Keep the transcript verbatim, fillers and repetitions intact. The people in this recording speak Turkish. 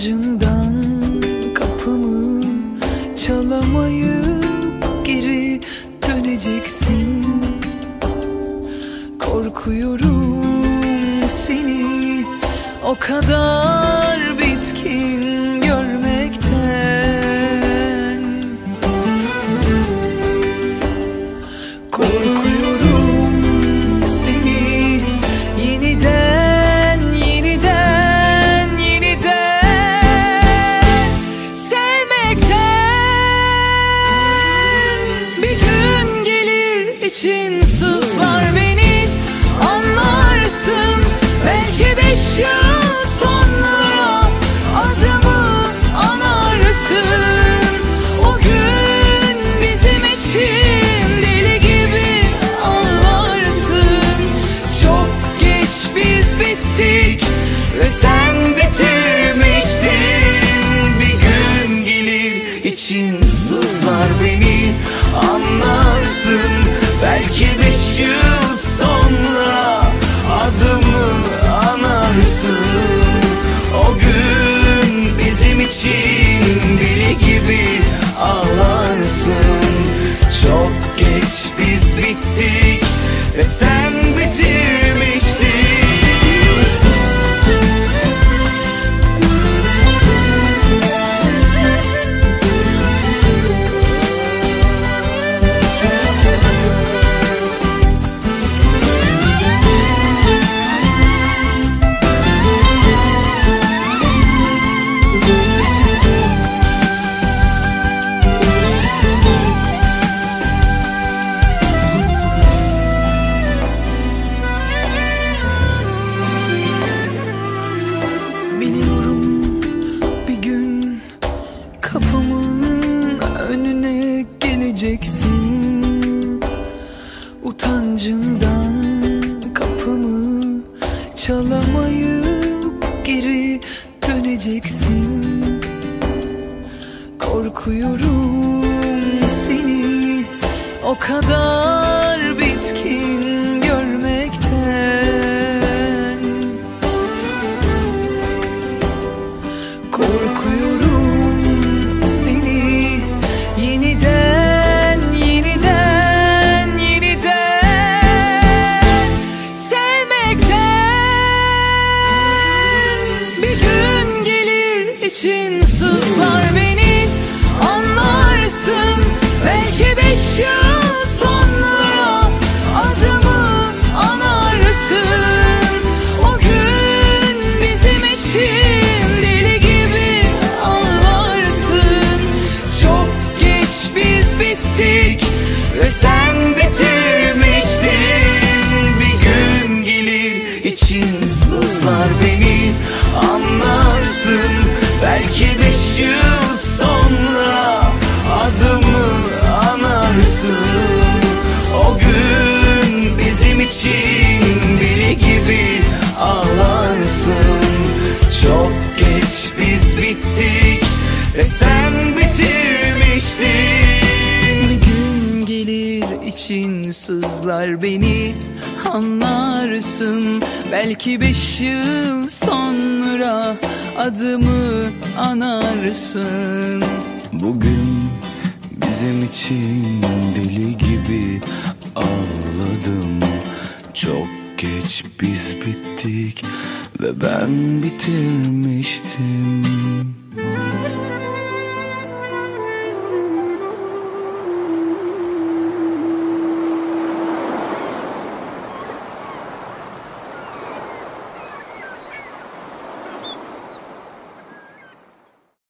Utancından kapımı çalamayıp geri döneceksin. Korkuyorum seni o kadar bitkin görmekten. Korkuyorum seni yeniden, yeniden, yeniden sevmekten. Bir gün gelir için sızlar beni, anlarsın belki beş yıl sonra adımı anarsın. O gün bizim için deli gibi ağlarsın. Çok geç biz bittik ve sen bitirmiştin. Bir gün gelir için sızlar beni, anlarsın belki beş yıl sonra adımı anarsın. O gün bizim için deli gibi ağlarsın. Çok geç biz bittik ve sen bitirmiştin. Kapımın önüne geleceksin. Utancından kapımı çalamayıp geri döneceksin. Korkuyorum seni o kadar bitkin görmekten. Korkuyorum seni yeniden, yeniden, yeniden sevmekten. Bir gün gelir için sızlar beni, anlarsın belki beş yıl sonra adımı anarsın. O gün bizim için deli gibi ağlarsın. Çok geç biz bittik ve sen bitirmiştin. Bir gün gelir için sızlar beni, anlarsın belki beş yıl sonra adımı anarsın. O gün bizim için deli gibi ağlarsın. Çok geç biz bittik ve sen bitirmiştin. Bir gün gelir için sızlar beni, anlarsın belki beş yıl sonra adımı anarsın. Bugün bizim için deli gibi ağladım. Çok geç biz bittik ve ben bitirmiştim.